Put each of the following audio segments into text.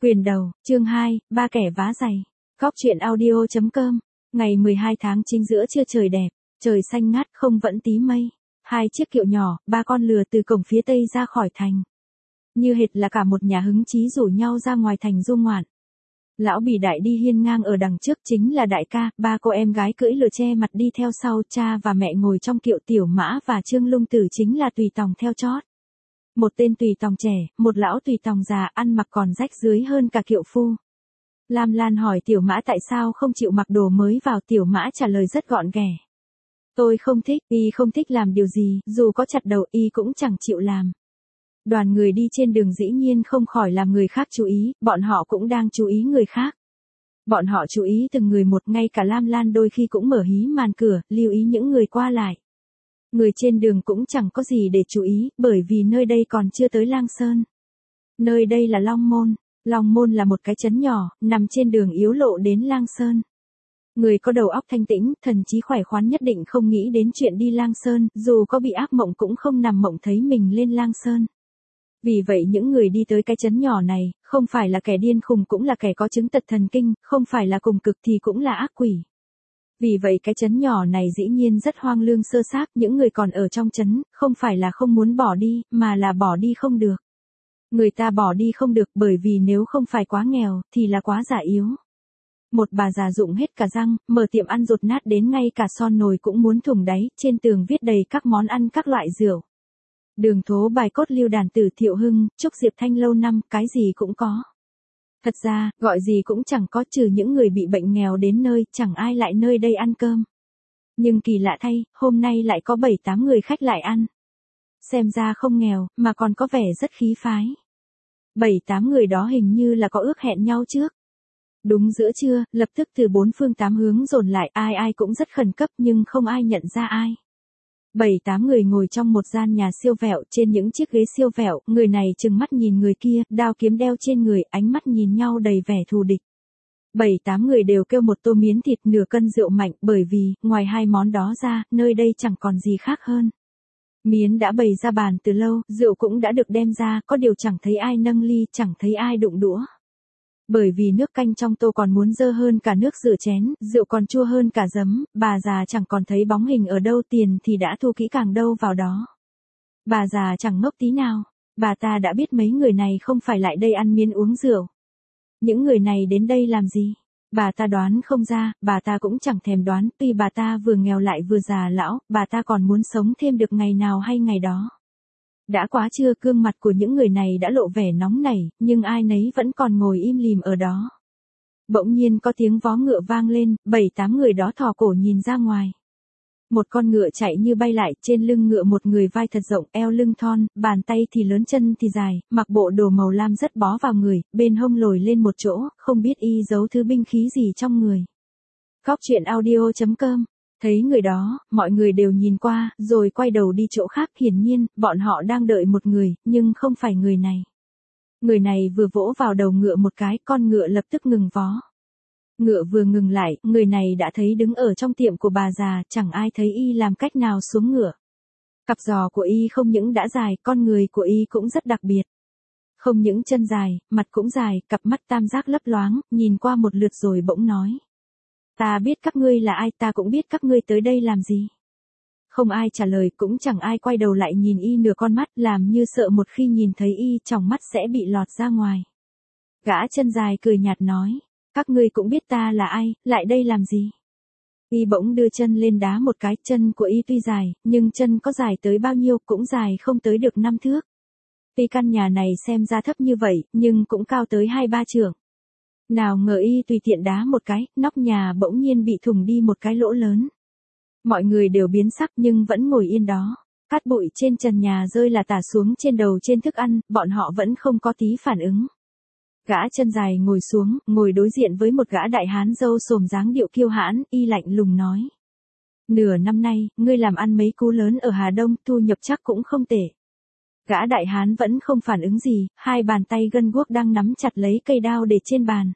Quyền đầu, chương 2, ba kẻ vá giày. Góc truyện audio.com. Ngày 12 tháng 9 giữa trưa trời đẹp, trời xanh ngắt không vẫn tí mây. Hai chiếc kiệu nhỏ, ba con lừa từ cổng phía tây ra khỏi thành. Như hệt là cả một nhà hứng chí rủ nhau ra ngoài thành du ngoạn. Lão Bì Đại đi hiên ngang ở đằng trước chính là đại ca, ba cô em gái cưỡi lừa che mặt đi theo sau, cha và mẹ ngồi trong kiệu Tiểu Mã và Trương Lung Tử chính là tùy tòng theo chót. Một tên tùy tòng trẻ, một lão tùy tòng già ăn mặc còn rách rưới hơn cả kiệu phu. Lam Lan hỏi Tiểu Mã tại sao không chịu mặc đồ mới vào, Tiểu Mã trả lời rất gọn ghẽ. Tôi không thích, y không thích làm điều gì, dù có chặt đầu y cũng chẳng chịu làm. Đoàn người đi trên đường dĩ nhiên không khỏi làm người khác chú ý, bọn họ cũng đang chú ý người khác. Bọn họ chú ý từng người một, ngay cả Lam Lan đôi khi cũng mở hí màn cửa, lưu ý những người qua lại. Người trên đường cũng chẳng có gì để chú ý, bởi vì nơi đây còn chưa tới Lang Sơn. Nơi đây là Long Môn. Long Môn là một cái trấn nhỏ, nằm trên đường yếu lộ đến Lang Sơn. Người có đầu óc thanh tĩnh, thần trí khỏe khoắn nhất định không nghĩ đến chuyện đi Lang Sơn, dù có bị ác mộng cũng không nằm mộng thấy mình lên Lang Sơn. Vì vậy những người đi tới cái trấn nhỏ này, không phải là kẻ điên khùng cũng là kẻ có chứng tật thần kinh, không phải là cùng cực thì cũng là ác quỷ. Vì vậy cái trấn nhỏ này dĩ nhiên rất hoang lương sơ xác, những người còn ở trong trấn, không phải là không muốn bỏ đi, mà là bỏ đi không được. Người ta bỏ đi không được bởi vì nếu không phải quá nghèo, thì là quá già yếu. Một bà già rụng hết cả răng, mở tiệm ăn dột nát đến ngay cả son nồi cũng muốn thủng đáy, trên tường viết đầy các món ăn các loại rượu. Đường thố bài cốt lưu đàn tử Thiệu Hưng, Trúc Diệp Thanh lâu năm, cái gì cũng có. Thật ra, gọi gì cũng chẳng có, trừ những người bị bệnh nghèo đến nơi, chẳng ai lại nơi đây ăn cơm. Nhưng kỳ lạ thay, hôm nay lại có 7-8 người khách lại ăn. Xem ra không nghèo, mà còn có vẻ rất khí phái. 7-8 người đó hình như là có ước hẹn nhau trước. Đúng giữa trưa, lập tức từ 4 phương 8 hướng dồn lại, ai ai cũng rất khẩn cấp nhưng không ai nhận ra ai. 7-8 người ngồi trong một gian nhà siêu vẹo, trên những chiếc ghế siêu vẹo, người này trừng mắt nhìn người kia, đao kiếm đeo trên người, ánh mắt nhìn nhau đầy vẻ thù địch. 7-8 người đều kêu một tô miến thịt nửa cân rượu mạnh, bởi vì, ngoài hai món đó ra, nơi đây chẳng còn gì khác hơn. Miến đã bày ra bàn từ lâu, rượu cũng đã được đem ra, có điều chẳng thấy ai nâng ly, chẳng thấy ai đụng đũa. Bởi vì nước canh trong tô còn muốn dơ hơn cả nước rửa chén, rượu còn chua hơn cả giấm, bà già chẳng còn thấy bóng hình ở đâu, tiền thì đã thu kỹ càng đâu vào đó. Bà già chẳng ngốc tí nào, bà ta đã biết mấy người này không phải lại đây ăn miến uống rượu. Những người này đến đây làm gì? Bà ta đoán không ra, bà ta cũng chẳng thèm đoán, tuy bà ta vừa nghèo lại vừa già lão, bà ta còn muốn sống thêm được ngày nào hay ngày đó. Đã quá trưa, gương mặt của những người này đã lộ vẻ nóng nảy, nhưng ai nấy vẫn còn ngồi im lìm ở đó. Bỗng nhiên có tiếng vó ngựa vang lên, 7-8 người đó thò cổ nhìn ra ngoài. Một con ngựa chạy như bay lại, trên lưng ngựa một người vai thật rộng, eo lưng thon, bàn tay thì lớn chân thì dài, mặc bộ đồ màu lam rất bó vào người, bên hông lồi lên một chỗ, không biết y giấu thứ binh khí gì trong người. Góc truyện audio.com. Thấy người đó, mọi người đều nhìn qua, rồi quay đầu đi chỗ khác, hiển nhiên, bọn họ đang đợi một người, nhưng không phải người này. Người này vừa vỗ vào đầu ngựa một cái, con ngựa lập tức ngừng vó. Ngựa vừa ngừng lại, người này đã thấy đứng ở trong tiệm của bà già, chẳng ai thấy y làm cách nào xuống ngựa. Cặp giò của y không những đã dài, con người của y cũng rất đặc biệt. Không những chân dài, mặt cũng dài, cặp mắt tam giác lấp loáng, nhìn qua một lượt rồi bỗng nói. Ta biết các ngươi là ai, ta cũng biết các ngươi tới đây làm gì. Không ai trả lời, cũng chẳng ai quay đầu lại nhìn y nửa con mắt, làm như sợ một khi nhìn thấy y, tròng mắt sẽ bị lọt ra ngoài. Gã chân dài cười nhạt nói, các ngươi cũng biết ta là ai, lại đây làm gì. Y bỗng đưa chân lên đá một cái, chân của y tuy dài, nhưng chân có dài tới bao nhiêu, cũng dài không tới được 5 thước. Tuy căn nhà này xem ra thấp như vậy, nhưng cũng cao tới 2-3 trượng. Nào ngờ y tùy tiện đá một cái, nóc nhà bỗng nhiên bị thủng đi một cái lỗ lớn. Mọi người đều biến sắc nhưng vẫn ngồi yên đó. Cát bụi trên trần nhà rơi là tả xuống trên đầu trên thức ăn, bọn họ vẫn không có tí phản ứng. Gã chân dài ngồi xuống, ngồi đối diện với một gã đại hán râu xồm dáng điệu kiêu hãn, y lạnh lùng nói. Nửa năm nay, ngươi làm ăn mấy cú lớn ở Hà Đông, thu nhập chắc cũng không tệ. Gã đại hán vẫn không phản ứng gì, hai bàn tay gân guốc đang nắm chặt lấy cây đao để trên bàn.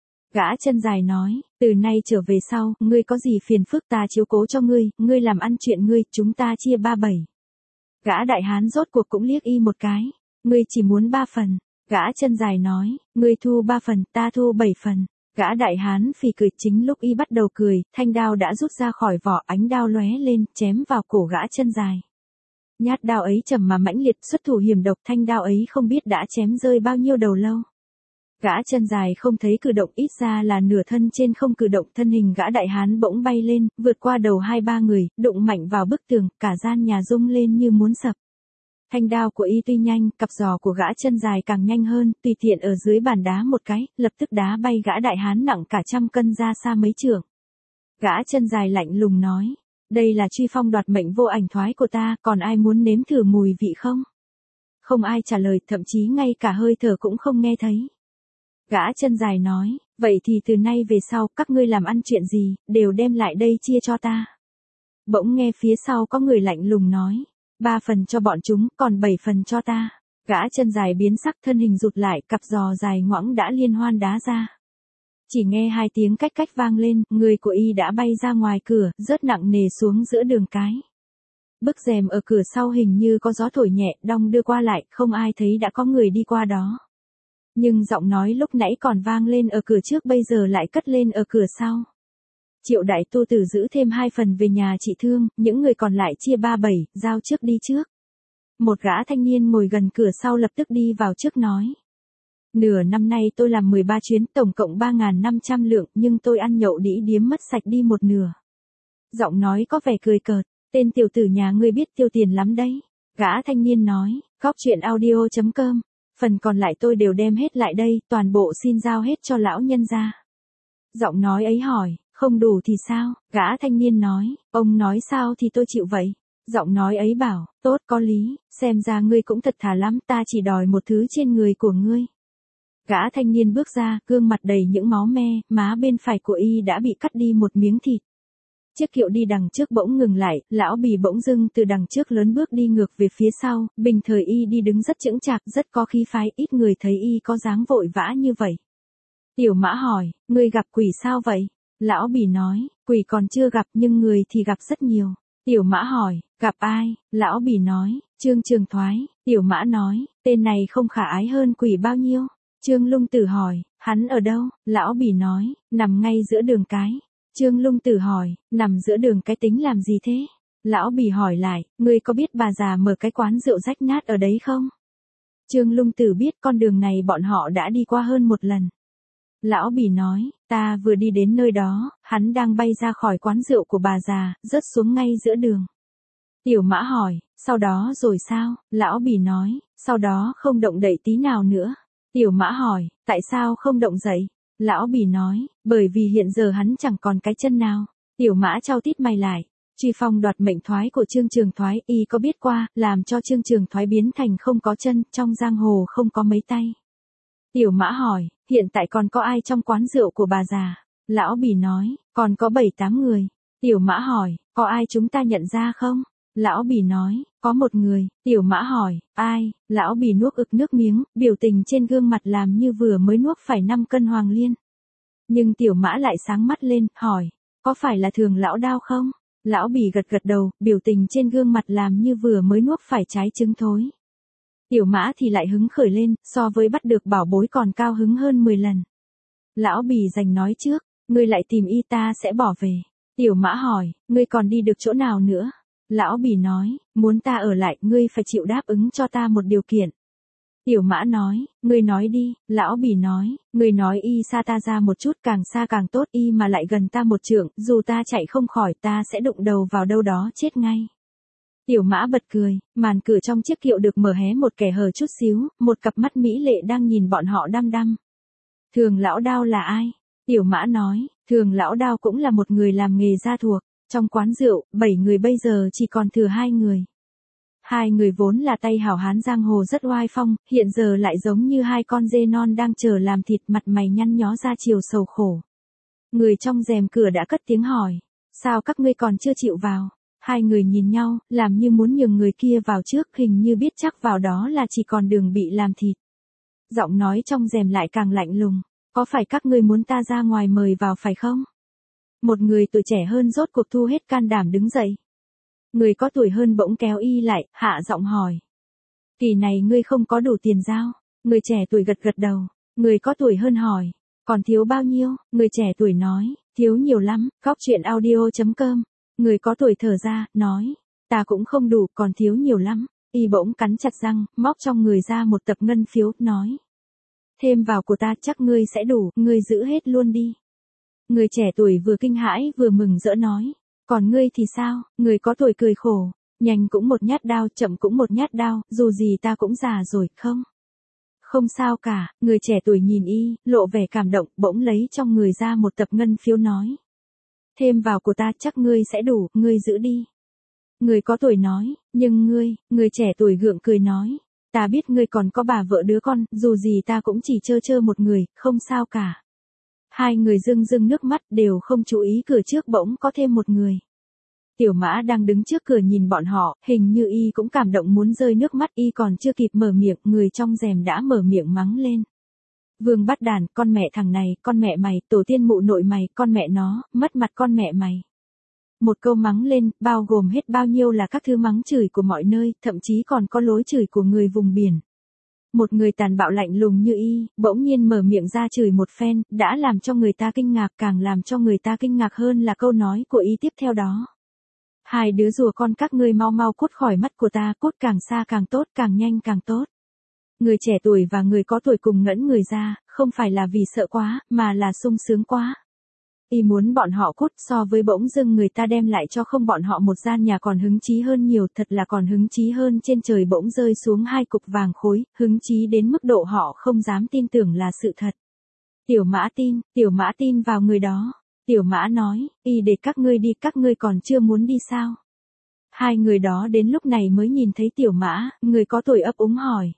Gã chân dài nói, từ nay trở về sau, ngươi có gì phiền phức ta chiếu cố cho ngươi làm ăn chuyện ngươi, chúng ta chia 3/7. Gã đại hán rốt cuộc cũng liếc y một cái, ngươi chỉ muốn 3 phần. Gã chân dài nói, ngươi thu 3 phần, ta thu 7 phần. Gã đại hán phì cười, chính lúc y bắt đầu cười, thanh đao đã rút ra khỏi vỏ, ánh đao lóe lên, chém vào cổ gã chân dài. Nhát đao ấy trầm mà mãnh liệt, xuất thủ hiểm độc, thanh đao ấy không biết đã chém rơi bao nhiêu đầu lâu. Gã chân dài không thấy cử động, ít ra là nửa thân trên không cử động, thân hình gã đại hán bỗng bay lên, vượt qua đầu 2-3 người, đụng mạnh vào bức tường, cả gian nhà rung lên như muốn sập. Thanh đao của y tuy nhanh, cặp giò của gã chân dài càng nhanh hơn, tùy tiện ở dưới bàn đá một cái, lập tức đá bay gã đại hán nặng cả trăm cân ra xa mấy trượng. Gã chân dài lạnh lùng nói, đây là truy phong đoạt mệnh vô ảnh thoái của ta, còn ai muốn nếm thử mùi vị không? Không ai trả lời, thậm chí ngay cả hơi thở cũng không nghe thấy. Gã chân dài nói, vậy thì từ nay về sau, các ngươi làm ăn chuyện gì, đều đem lại đây chia cho ta. Bỗng nghe phía sau có người lạnh lùng nói, 3 phần cho bọn chúng, còn 7 phần cho ta. Gã chân dài biến sắc, thân hình rụt lại, cặp giò dài ngoãng đã liên hoan đá ra. Chỉ nghe 2 tiếng cách cách vang lên, người của y đã bay ra ngoài cửa, rớt nặng nề xuống giữa đường cái. Bức rèm ở cửa sau hình như có gió thổi nhẹ, đong đưa qua lại, không ai thấy đã có người đi qua đó. Nhưng giọng nói lúc nãy còn vang lên ở cửa trước bây giờ lại cất lên ở cửa sau. Triệu đại tu tử giữ thêm 2 phần về nhà trị thương, những người còn lại chia 3/7, giao trước đi trước. Một gã thanh niên ngồi gần cửa sau lập tức đi vào trước nói. Nửa năm nay tôi làm 13 chuyến, tổng cộng 3.500 lượng, nhưng tôi ăn nhậu đĩ điếm mất sạch đi một nửa. Giọng nói có vẻ cười cợt, tên tiểu tử nhà ngươi biết tiêu tiền lắm đấy. Gã thanh niên nói, Góc Chuyện Audio.com, phần còn lại tôi đều đem hết lại đây, toàn bộ xin giao hết cho lão nhân gia. Giọng nói ấy hỏi, không đủ thì sao? Gã thanh niên nói, ông nói sao thì tôi chịu vậy. Giọng nói ấy bảo, tốt có lý, xem ra ngươi cũng thật thà lắm, ta chỉ đòi một thứ trên người của ngươi. Gã thanh niên bước ra, gương mặt đầy những máu me, má bên phải của y đã bị cắt đi một miếng thịt. Chiếc kiệu đi đằng trước bỗng ngừng lại, lão bì bỗng dưng từ đằng trước lớn bước đi ngược về phía sau, bình thời y đi đứng rất chững chạc, rất có khí phái, ít người thấy y có dáng vội vã như vậy. Tiểu Mã hỏi, ngươi gặp quỷ sao vậy? Lão bì nói, quỷ còn chưa gặp nhưng người thì gặp rất nhiều. Tiểu Mã hỏi, gặp ai? Lão bì nói, Trương Trường Thoái. Tiểu Mã nói, tên này không khả ái hơn quỷ bao nhiêu. Trương Lung Tử hỏi, hắn ở đâu? Lão bì nói, nằm ngay giữa đường cái. Trương Lung Tử hỏi, nằm giữa đường cái tính làm gì thế? Lão bì hỏi lại, ngươi có biết bà già mở cái quán rượu rách nát ở đấy không? Trương Lung Tử biết con đường này bọn họ đã đi qua hơn một lần. Lão bì nói, ta vừa đi đến nơi đó, hắn đang bay ra khỏi quán rượu của bà già, rớt xuống ngay giữa đường. Tiểu Mã hỏi, sau đó rồi sao? Lão bì nói, sau đó không động đậy tí nào nữa. Tiểu Mã hỏi, tại sao không động dậy? Lão bì nói, bởi vì hiện giờ hắn chẳng còn cái chân nào. Tiểu Mã chau tít mày lại, truy phong đoạt mệnh thoái của Trương Trường Thoái, y có biết qua, làm cho Trương Trường Thoái biến thành không có chân, trong giang hồ không có mấy tay. Tiểu Mã hỏi, hiện tại còn có ai trong quán rượu của bà già? Lão bì nói, còn có 7-8 người. Tiểu Mã hỏi, có ai chúng ta nhận ra không? Lão bì nói, có một người. Tiểu Mã hỏi, ai? Lão bì nuốt ực nước miếng, biểu tình trên gương mặt làm như vừa mới nuốt phải 5 cân hoàng liên. Nhưng Tiểu Mã lại sáng mắt lên, hỏi, có phải là Thường lão Đao không? Lão bì gật gật đầu, biểu tình trên gương mặt làm như vừa mới nuốt phải trái trứng thối. Tiểu Mã thì lại hứng khởi lên, so với bắt được bảo bối còn cao hứng hơn 10 lần. Lão bì giành nói trước, ngươi lại tìm y ta sẽ bỏ về. Tiểu Mã hỏi, ngươi còn đi được chỗ nào nữa? Lão bì nói, muốn ta ở lại, ngươi phải chịu đáp ứng cho ta một điều kiện. Tiểu Mã nói, ngươi nói đi. Lão bì nói, ngươi nói y xa ta ra một chút, càng xa càng tốt, y mà lại gần ta một trượng, dù ta chạy không khỏi ta sẽ đụng đầu vào đâu đó chết ngay. Tiểu Mã bật cười, màn cửa trong chiếc kiệu được mở hé một kẻ hở chút xíu, một cặp mắt mỹ lệ đang nhìn bọn họ đăm đăm. Thường lão Đao là ai? Tiểu Mã nói, Thường lão Đao cũng là một người làm nghề gia thuộc. Trong quán rượu, 7 người bây giờ chỉ còn thừa 2 người. 2 người vốn là tay hảo hán giang hồ rất oai phong, hiện giờ lại giống như 2 con dê non đang chờ làm thịt, mặt mày nhăn nhó ra chiều sầu khổ. Người trong rèm cửa đã cất tiếng hỏi, sao các ngươi còn chưa chịu vào? 2 người nhìn nhau, làm như muốn nhường người kia vào trước, hình như biết chắc vào đó là chỉ còn đường bị làm thịt. Giọng nói trong rèm lại càng lạnh lùng, có phải các ngươi muốn ta ra ngoài mời vào phải không? Một người tuổi trẻ hơn rốt cuộc thu hết can đảm đứng dậy. Người có tuổi hơn bỗng kéo y lại, hạ giọng hỏi. Kỳ này ngươi không có đủ tiền giao. Người trẻ tuổi gật gật đầu. Người có tuổi hơn hỏi. Còn thiếu bao nhiêu? Người trẻ tuổi nói. Thiếu nhiều lắm. Góc chuyện audio.com. Người có tuổi thở ra, nói. Ta cũng không đủ, còn thiếu nhiều lắm. Y bỗng cắn chặt răng, móc trong người ra một tập ngân phiếu, nói. Thêm vào của ta chắc ngươi sẽ đủ, ngươi giữ hết luôn đi. Người trẻ tuổi vừa kinh hãi vừa mừng rỡ nói. Còn ngươi thì sao? Người có tuổi cười khổ. Nhanh cũng một nhát đao, chậm cũng một nhát đao, dù gì ta cũng già rồi, không? Không sao cả, người trẻ tuổi nhìn y, lộ vẻ cảm động, bỗng lấy trong người ra một tập ngân phiếu nói. Thêm vào của ta chắc ngươi sẽ đủ, ngươi giữ đi. Người có tuổi nói, nhưng người trẻ tuổi gượng cười nói. Ta biết ngươi còn có bà vợ đứa con, dù gì ta cũng chỉ trơ một người, không sao cả. Hai người rưng rưng nước mắt đều không chú ý cửa trước bỗng có thêm một người. Tiểu Mã đang đứng trước cửa nhìn bọn họ, hình như y cũng cảm động muốn rơi nước mắt, y còn chưa kịp mở miệng, người trong rèm đã mở miệng mắng lên. Vương bắt đàn, con mẹ thằng này, con mẹ mày, tổ tiên mụ nội mày, con mẹ nó, mất mặt con mẹ mày. Một câu mắng lên, bao gồm hết bao nhiêu là các thứ mắng chửi của mọi nơi, thậm chí còn có lối chửi của người vùng biển. Một người tàn bạo lạnh lùng như y, bỗng nhiên mở miệng ra chửi một phen, đã làm cho người ta kinh ngạc, càng làm cho người ta kinh ngạc hơn là câu nói của y tiếp theo đó. Hai đứa rùa con các ngươi mau mau cút khỏi mắt của ta, cút càng xa càng tốt, càng nhanh càng tốt. Người trẻ tuổi và người có tuổi cùng ngẩn người ra, không phải là vì sợ quá, mà là sung sướng quá. Y muốn bọn họ cút, so với bỗng dưng người ta đem lại cho không bọn họ một gian nhà còn hứng chí hơn nhiều, thật là còn hứng chí hơn trên trời bỗng rơi xuống hai cục vàng khối, hứng chí đến mức độ họ không dám tin tưởng là sự thật. Tiểu Mã tin vào người đó. Tiểu Mã nói, y để các ngươi đi, các ngươi còn chưa muốn đi sao? Hai người đó đến lúc này mới nhìn thấy Tiểu Mã, người có tuổi ấp úng hỏi.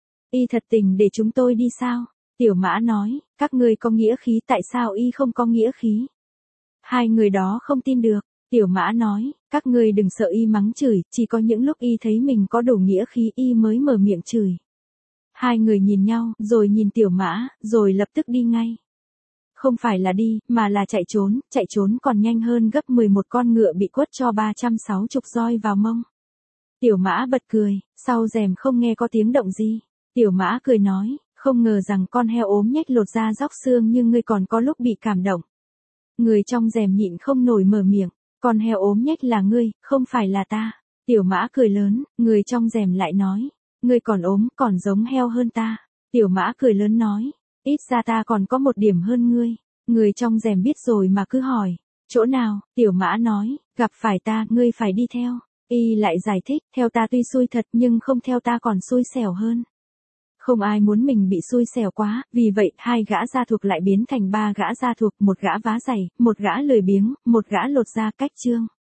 Y thật tình để chúng tôi đi sao? Tiểu Mã nói, các ngươi có nghĩa khí, tại sao y không có nghĩa khí? Hai người đó không tin được. Tiểu Mã nói, các ngươi đừng sợ y mắng chửi, chỉ có những lúc y thấy mình có đủ nghĩa khí y mới mở miệng chửi. Hai người nhìn nhau, rồi nhìn Tiểu Mã, rồi lập tức đi ngay. Không phải là đi, mà là chạy trốn còn nhanh hơn gấp 11 con ngựa bị quất cho 360 roi vào mông. Tiểu Mã bật cười, sau rèm không nghe có tiếng động gì. Tiểu Mã cười nói, không ngờ rằng con heo ốm nhách lột da róc xương nhưng ngươi còn có lúc bị cảm động. Người trong rèm nhịn không nổi mở miệng, con heo ốm nhách là ngươi, không phải là ta. Tiểu Mã cười lớn, người trong rèm lại nói, ngươi còn ốm, còn giống heo hơn ta. Tiểu Mã cười lớn nói, ít ra ta còn có một điểm hơn ngươi. Người trong rèm biết rồi mà cứ hỏi, chỗ nào? Tiểu Mã nói, gặp phải ta, ngươi phải đi theo. Y lại giải thích, theo ta tuy xui thật nhưng không theo ta còn xui xẻo hơn. Không ai muốn mình bị xui xẻo quá, vì vậy hai gã gia thuộc lại biến thành ba gã gia thuộc, một gã vá giày, một gã lười biếng, một gã lột da cách chương.